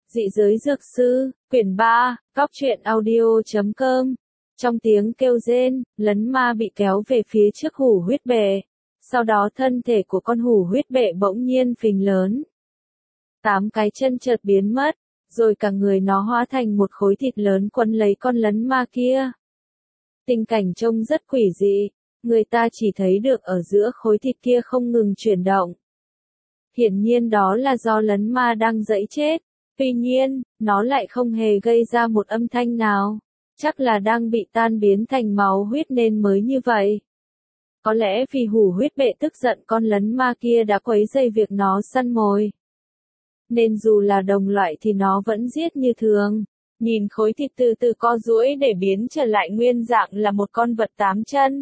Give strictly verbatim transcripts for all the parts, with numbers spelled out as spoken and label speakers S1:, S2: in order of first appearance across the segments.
S1: Dị giới dược sư, quyển ba, góc truyện audio chấm com. Trong tiếng kêu rên, lấn ma bị kéo về phía trước hủ huyết bệ. Sau đó thân thể của con hủ huyết bệ bỗng nhiên phình lớn. Tám cái chân chợt biến mất, rồi cả người nó hóa thành một khối thịt lớn quấn lấy con lấn ma kia. Tình cảnh trông rất quỷ dị, người ta chỉ thấy được ở giữa khối thịt kia không ngừng chuyển động. Hiển nhiên đó là do lấn ma đang giãy chết. Tuy nhiên, nó lại không hề gây ra một âm thanh nào. Chắc là đang bị tan biến thành máu huyết nên mới như vậy. Có lẽ vì hủ huyết bệ tức giận con lấn ma kia đã quấy rầy việc nó săn mồi. Nên dù là đồng loại thì nó vẫn giết như thường. Nhìn khối thịt từ từ co duỗi để biến trở lại nguyên dạng là một con vật tám chân.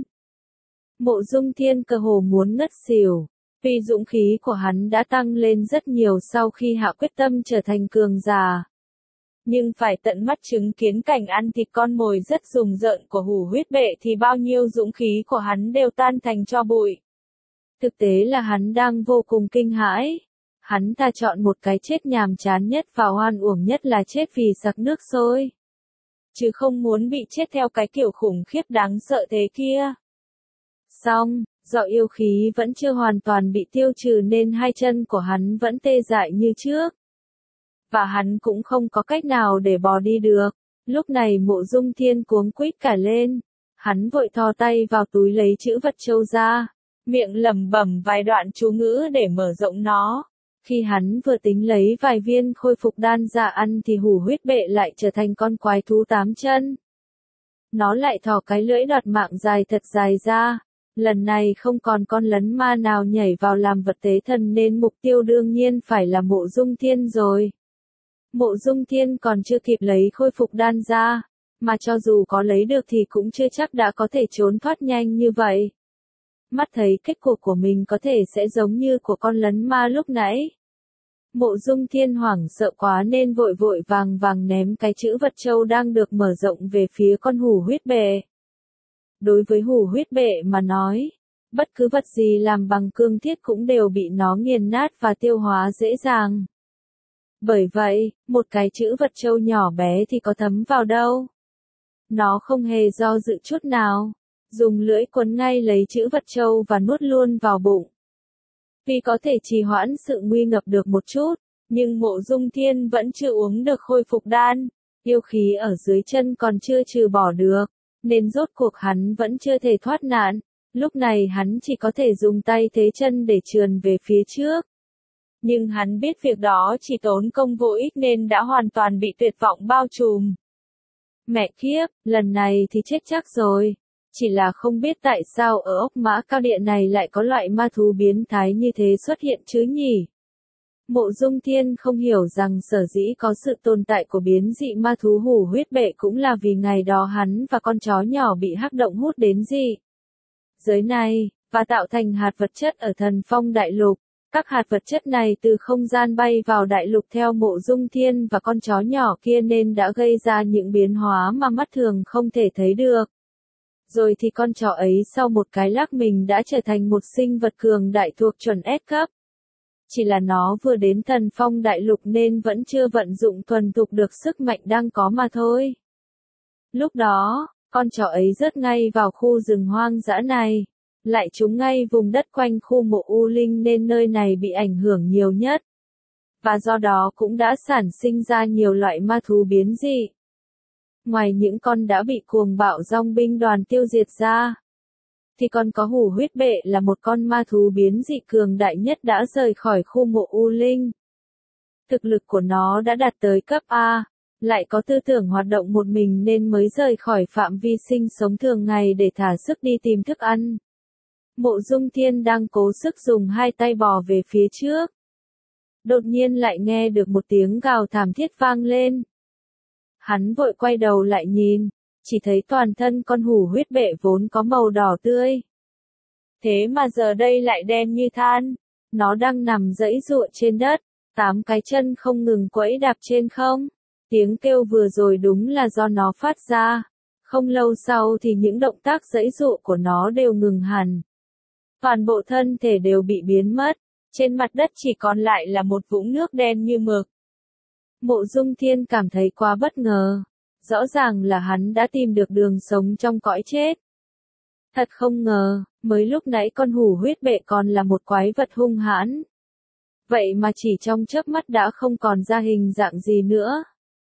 S1: Mộ Dung Thiên cơ hồ muốn ngất xỉu. Vì dũng khí của hắn đã tăng lên rất nhiều sau khi hạ quyết tâm trở thành cường giả. Nhưng phải tận mắt chứng kiến cảnh ăn thịt con mồi rất rùng rợn của hủ huyết bệ thì bao nhiêu dũng khí của hắn đều tan thành tro bụi. Thực tế là hắn đang vô cùng kinh hãi. Hắn ta chọn một cái chết nhàm chán nhất và oan uổng nhất là chết vì sặc nước sôi. Chứ không muốn bị chết theo cái kiểu khủng khiếp đáng sợ thế kia. Xong, do yêu khí vẫn chưa hoàn toàn bị tiêu trừ nên hai chân của hắn vẫn tê dại như trước. Và hắn cũng không có cách nào để bò đi được. Lúc này Mộ Dung Thiên cuống quýt cả lên. Hắn vội thò tay vào túi lấy chữ vật châu ra. Miệng lẩm bẩm vài đoạn chú ngữ để mở rộng nó. Khi hắn vừa tính lấy vài viên khôi phục đan ra ăn thì hủ huyết bệ lại trở thành con quái thú tám chân. Nó lại thò cái lưỡi đoạt mạng dài thật dài ra. Lần này không còn con lấn ma nào nhảy vào làm vật tế thần nên mục tiêu đương nhiên phải là Mộ Dung Thiên rồi. Mộ Dung Thiên còn chưa kịp lấy khôi phục đan ra, mà cho dù có lấy được thì cũng chưa chắc đã có thể trốn thoát nhanh như vậy. Mắt thấy kết cục của mình có thể sẽ giống như của con lấn ma lúc nãy. Mộ Dung Thiên hoảng sợ quá nên vội vội vàng vàng ném cái chữ vật châu đang được mở rộng về phía con hủ huyết bệ. Đối với hủ huyết bệ mà nói, bất cứ vật gì làm bằng cương thiết cũng đều bị nó nghiền nát và tiêu hóa dễ dàng. Bởi vậy, một cái chữ vật châu nhỏ bé thì có thấm vào đâu. Nó không hề do dự chút nào, dùng lưỡi quấn ngay lấy chữ vật châu và nuốt luôn vào bụng. Vì có thể trì hoãn sự nguy ngập được một chút, nhưng Mộ Dung Thiên vẫn chưa uống được khôi phục đan, yêu khí ở dưới chân còn chưa trừ bỏ được. Nên rốt cuộc hắn vẫn chưa thể thoát nạn, lúc này hắn chỉ có thể dùng tay thế chân để trườn về phía trước. Nhưng hắn biết việc đó chỉ tốn công vô ích nên đã hoàn toàn bị tuyệt vọng bao trùm. Mẹ kiếp, lần này thì chết chắc rồi. Chỉ là không biết tại sao ở ốc mã cao địa này lại có loại ma thú biến thái như thế xuất hiện chứ nhỉ? Mộ Dung Thiên không hiểu rằng sở dĩ có sự tồn tại của biến dị ma thú hủ huyết bệ cũng là vì ngày đó hắn và con chó nhỏ bị hắc động hút đến dị giới này, và tạo thành hạt vật chất ở Thần Phong Đại Lục. Các hạt vật chất này từ không gian bay vào đại lục theo Mộ Dung Thiên và con chó nhỏ kia nên đã gây ra những biến hóa mà mắt thường không thể thấy được. Rồi thì con chó ấy sau một cái lắc mình đã trở thành một sinh vật cường đại thuộc chuẩn S cấp. Chỉ là nó vừa đến Thần Phong Đại Lục nên vẫn chưa vận dụng thuần thục được sức mạnh đang có mà thôi. Lúc đó, con chó ấy rớt ngay vào khu rừng hoang dã này, lại trúng ngay vùng đất quanh khu mộ U Linh nên nơi này bị ảnh hưởng nhiều nhất. Và do đó cũng đã sản sinh ra nhiều loại ma thú biến dị. Ngoài những con đã bị cuồng bạo dòng binh đoàn tiêu diệt ra, thì còn có hủ huyết bệ là một con ma thú biến dị cường đại nhất đã rời khỏi khu mộ U Linh. Thực lực của nó đã đạt tới cấp A, lại có tư tưởng hoạt động một mình nên mới rời khỏi phạm vi sinh sống thường ngày để thả sức đi tìm thức ăn. Mộ Dung Thiên đang cố sức dùng hai tay bò về phía trước. Đột nhiên lại nghe được một tiếng gào thảm thiết vang lên. Hắn vội quay đầu lại nhìn. Chỉ thấy toàn thân con hủ huyết bệ vốn có màu đỏ tươi. Thế mà giờ đây lại đen như than. Nó đang nằm giãy giụa trên đất, tám cái chân không ngừng quẫy đạp trên không. Tiếng kêu vừa rồi đúng là do nó phát ra. Không lâu sau thì những động tác giãy giụa của nó đều ngừng hẳn. Toàn bộ thân thể đều bị biến mất. Trên mặt đất chỉ còn lại là một vũng nước đen như mực. Mộ Dung Thiên cảm thấy quá bất ngờ. Rõ ràng là hắn đã tìm được đường sống trong cõi chết. Thật không ngờ, mới lúc nãy con hủ huyết bệ còn là một quái vật hung hãn. Vậy mà chỉ trong chớp mắt đã không còn ra hình dạng gì nữa.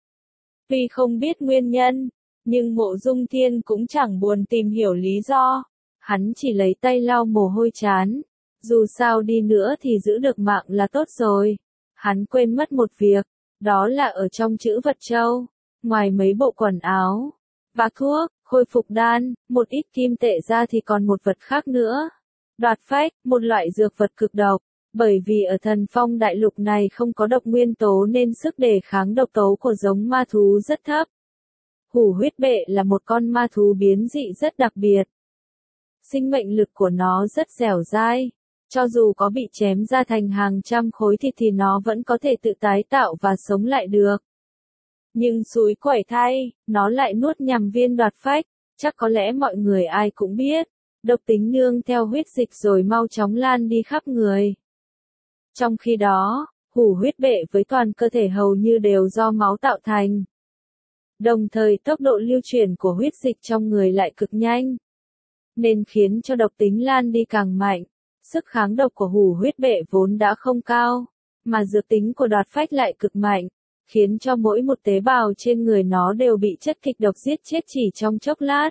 S1: Tuy không biết nguyên nhân, nhưng Mộ Dung Thiên cũng chẳng buồn tìm hiểu lý do. Hắn chỉ lấy tay lau mồ hôi trán. Dù sao đi nữa thì giữ được mạng là tốt rồi. Hắn quên mất một việc, đó là ở trong chữ vật châu, ngoài mấy bộ quần áo, và thuốc, khôi phục đan, một ít kim tệ ra thì còn một vật khác nữa. Đoạt phách, một loại dược vật cực độc. Bởi vì ở Thần Phong đại lục này không có độc nguyên tố nên sức đề kháng độc tố của giống ma thú rất thấp. Hủ huyết bệ là một con ma thú biến dị rất đặc biệt. Sinh mệnh lực của nó rất dẻo dai. Cho dù có bị chém ra thành hàng trăm khối thịt thì nó vẫn có thể tự tái tạo và sống lại được. Nhưng xúi quẩy thay, nó lại nuốt nhằm viên đoạt phách. Chắc có lẽ mọi người ai cũng biết. Độc tính nương theo huyết dịch rồi mau chóng lan đi khắp người. Trong khi đó, hủ huyết bệ với toàn cơ thể hầu như đều do máu tạo thành. Đồng thời tốc độ lưu chuyển của huyết dịch trong người lại cực nhanh. Nên khiến cho độc tính lan đi càng mạnh. Sức kháng độc của hủ huyết bệ vốn đã không cao, mà dược tính của đoạt phách lại cực mạnh, khiến cho mỗi một tế bào trên người nó đều bị chất kịch độc giết chết chỉ trong chốc lát.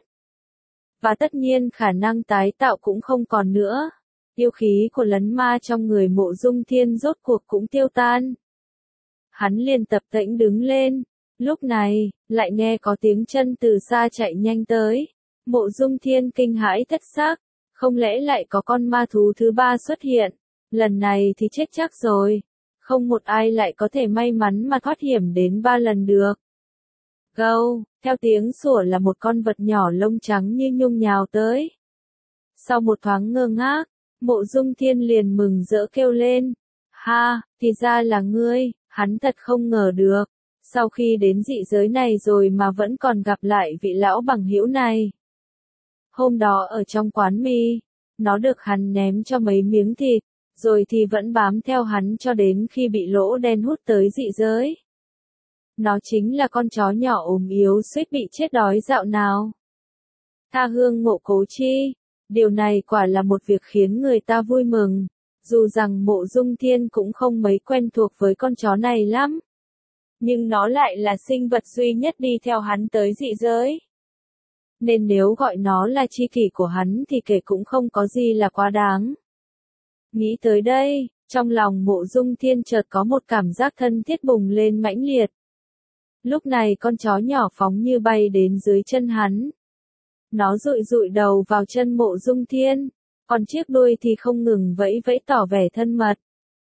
S1: Và tất nhiên khả năng tái tạo cũng không còn nữa. Yêu khí của lấn ma trong người Mộ Dung Thiên rốt cuộc cũng tiêu tan. Hắn liền tập tễnh đứng lên. Lúc này, lại nghe có tiếng chân từ xa chạy nhanh tới. Mộ Dung Thiên kinh hãi thất xác. Không lẽ lại có con ma thú thứ ba xuất hiện? Lần này thì chết chắc rồi. Không một ai lại có thể may mắn mà thoát hiểm đến ba lần được. Gâu, theo tiếng sủa là một con vật nhỏ lông trắng như nhung nhào tới. Sau một thoáng ngơ ngác, Mộ Dung Thiên liền mừng rỡ kêu lên. Ha, thì ra là ngươi, hắn thật không ngờ được. Sau khi đến dị giới này rồi mà vẫn còn gặp lại vị lão bằng hữu này. Hôm đó ở trong quán mì, nó được hắn ném cho mấy miếng thịt, rồi thì vẫn bám theo hắn cho đến khi bị lỗ đen hút tới dị giới. Nó chính là con chó nhỏ ốm yếu suýt bị chết đói dạo nào. Tha hương ngộ cố chi, điều này quả là một việc khiến người ta vui mừng, dù rằng Mộ Dung Thiên cũng không mấy quen thuộc với con chó này lắm. Nhưng nó lại là sinh vật duy nhất đi theo hắn tới dị giới. Nên nếu gọi nó là tri kỷ của hắn thì kể cũng không có gì là quá đáng. Nghĩ tới đây, trong lòng Mộ Dung Thiên chợt có một cảm giác thân thiết bùng lên mãnh liệt. Lúc này con chó nhỏ phóng như bay đến dưới chân hắn. Nó dụi dụi đầu vào chân Mộ Dung Thiên, còn chiếc đuôi thì không ngừng vẫy vẫy tỏ vẻ thân mật.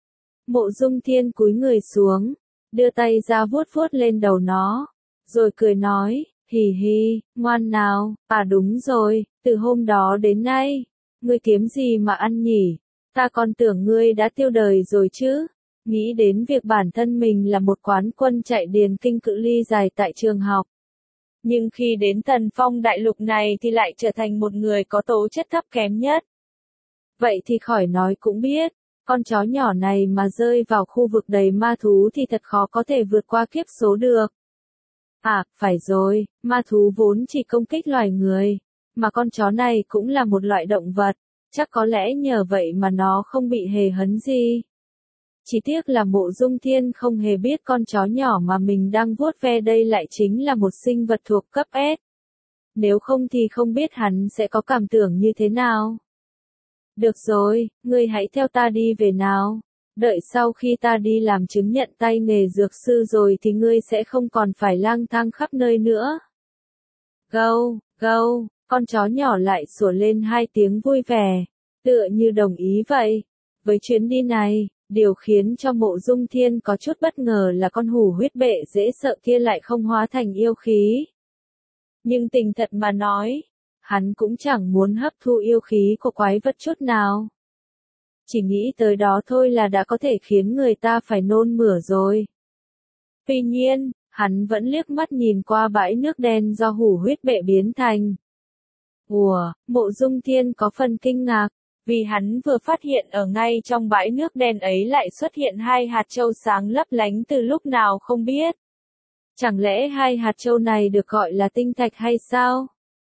S1: Mộ Dung Thiên cúi người xuống, đưa tay ra vuốt vuốt lên đầu nó, rồi cười nói. Hì hì, ngoan nào, à đúng rồi, từ hôm đó đến nay, ngươi kiếm gì mà ăn nhỉ? Ta còn tưởng ngươi đã tiêu đời rồi chứ. Nghĩ đến việc bản thân mình là một quán quân chạy điền kinh cự ly dài tại trường học. Nhưng khi đến Thần Phong đại lục này thì lại trở thành một người có tố chất thấp kém nhất. Vậy thì khỏi nói cũng biết, con chó nhỏ này mà rơi vào khu vực đầy ma thú thì thật khó có thể vượt qua kiếp số được. À, phải rồi, ma thú vốn chỉ công kích loài người, mà con chó này cũng là một loại động vật, chắc có lẽ nhờ vậy mà nó không bị hề hấn gì. Chỉ tiếc là Mộ Dung Thiên không hề biết con chó nhỏ mà mình đang vuốt ve đây lại chính là một sinh vật thuộc cấp S. Nếu không thì không biết hắn sẽ có cảm tưởng như thế nào. Được rồi, ngươi hãy theo ta đi về nào. Đợi sau khi ta đi làm chứng nhận tay nghề dược sư rồi thì ngươi sẽ không còn phải lang thang khắp nơi nữa. Gâu, gâu, con chó nhỏ lại sủa lên hai tiếng vui vẻ, tựa như đồng ý vậy. Với chuyến đi này, điều khiến cho Mộ Dung Thiên có chút bất ngờ là con hủ huyết bệ dễ sợ kia lại không hóa thành yêu khí. Nhưng tình thật mà nói, hắn cũng chẳng muốn hấp thu yêu khí của quái vật chút nào. Chỉ nghĩ tới đó thôi là đã có thể khiến người ta phải nôn mửa rồi. Tuy nhiên, hắn vẫn liếc mắt nhìn qua bãi nước đen do hủ huyết bệ biến thành. Ủa, Mộ Dung Thiên có phần kinh ngạc, Vì hắn vừa phát hiện ở ngay trong bãi nước đen ấy lại xuất hiện hai hạt châu sáng lấp lánh từ lúc nào không biết. Chẳng lẽ hai hạt châu này được gọi là tinh thạch hay sao?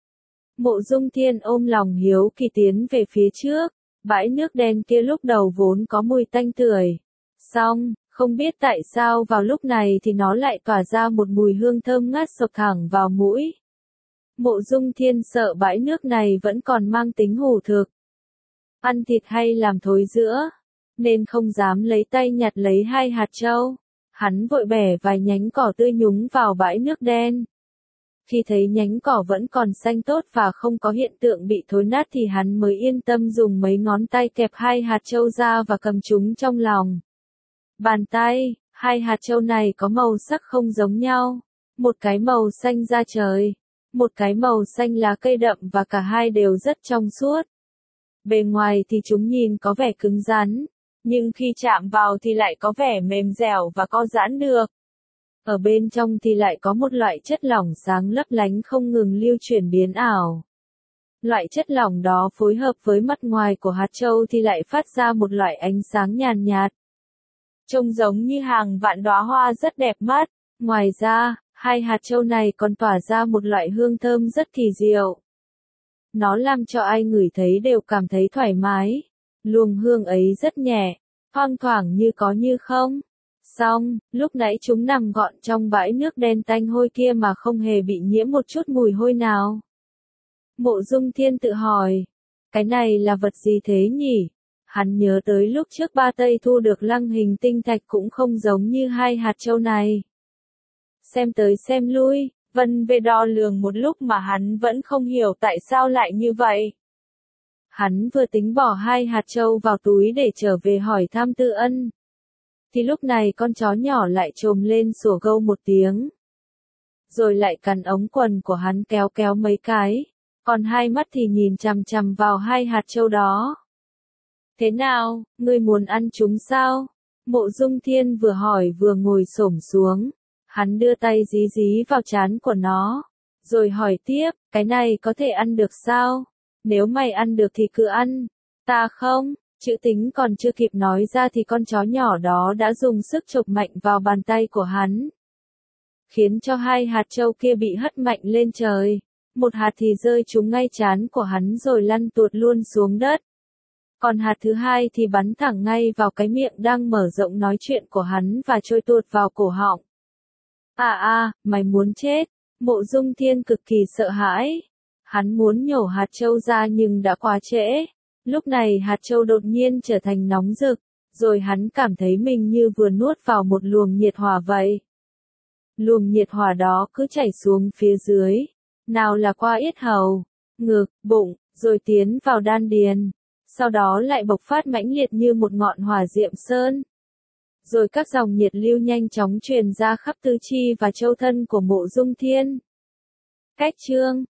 S1: Mộ Dung Thiên ôm lòng hiếu kỳ tiến về phía trước, bãi nước đen kia lúc đầu vốn có mùi tanh tưởi. Xong, không biết tại sao vào lúc này thì nó lại tỏa ra một mùi hương thơm ngát sộc thẳng vào mũi. Mộ Dung Thiên sợ bãi nước này vẫn còn mang tính hủ thực, ăn thịt hay làm thối giữa, nên không dám lấy tay nhặt lấy hai hạt châu. Hắn vội bẻ vài nhánh cỏ tươi nhúng vào bãi nước đen. Khi thấy nhánh cỏ vẫn còn xanh tốt và không có hiện tượng bị thối nát thì hắn mới yên tâm dùng mấy ngón tay kẹp hai hạt châu ra và cầm chúng trong lòng bàn tay. Hai hạt châu này có màu sắc không giống nhau, một cái màu xanh da trời, một cái màu xanh lá cây đậm và cả hai đều rất trong suốt. Bề ngoài thì chúng nhìn có vẻ cứng rắn, nhưng khi chạm vào thì lại có vẻ mềm dẻo và co giãn được. Ở bên trong thì lại có một loại chất lỏng sáng lấp lánh không ngừng lưu chuyển biến ảo. Loại chất lỏng đó phối hợp với mặt ngoài của hạt châu thì lại phát ra một loại ánh sáng nhàn nhạt, trông giống như hàng vạn đóa hoa rất đẹp mắt. Ngoài ra, hai hạt châu này còn tỏa ra một loại hương thơm rất kỳ diệu. Nó làm cho ai ngửi thấy đều cảm thấy thoải mái. Luồng hương ấy rất nhẹ, thoang thoảng như có như không. Xong, lúc nãy chúng nằm gọn trong bãi nước đen tanh hôi kia mà không hề bị nhiễm một chút mùi hôi nào. Mộ Dung Thiên tự hỏi, cái này là vật gì thế nhỉ? Hắn nhớ tới lúc trước Ba Tây thu được lăng hình tinh thạch cũng không giống như hai hạt châu này. Xem tới xem lui, Vân về đo lường một lúc mà hắn vẫn không hiểu tại sao lại như vậy. Hắn vừa tính bỏ hai hạt châu vào túi để trở về hỏi thăm Tư Ân, thì lúc này con chó nhỏ lại trồm lên sủa gâu một tiếng, rồi lại cắn ống quần của hắn kéo kéo mấy cái, còn hai mắt thì nhìn chằm chằm vào hai hạt châu đó. Thế nào, ngươi muốn ăn chúng sao? Mộ Dung Thiên vừa hỏi vừa ngồi xổm xuống, hắn đưa tay dí dí vào trán của nó, rồi hỏi tiếp, cái này có thể ăn được sao? Nếu mày ăn được thì cứ ăn, ta không. Chữ tính còn chưa kịp nói ra thì con chó nhỏ đó đã dùng sức chộp mạnh vào bàn tay của hắn, khiến cho hai hạt châu kia bị hất mạnh lên trời. Một hạt thì rơi trúng ngay trán của hắn rồi lăn tuột luôn xuống đất. Còn hạt thứ hai thì bắn thẳng ngay vào cái miệng đang mở rộng nói chuyện của hắn và trôi tuột vào cổ họng. À à, mày muốn chết. Mộ Dung Thiên cực kỳ sợ hãi. Hắn muốn nhổ hạt châu ra nhưng đã quá trễ. Lúc này hạt châu đột nhiên trở thành nóng rực, rồi hắn cảm thấy mình như vừa nuốt vào một luồng nhiệt hỏa vậy. Luồng nhiệt hỏa đó cứ chảy xuống phía dưới, nào là qua yết hầu, ngực, bụng, rồi tiến vào đan điền, sau đó lại bộc phát mãnh liệt như một ngọn hỏa diệm sơn. Rồi các dòng nhiệt lưu nhanh chóng truyền ra khắp tứ chi và châu thân của Mộ Dung Thiên. Cách chương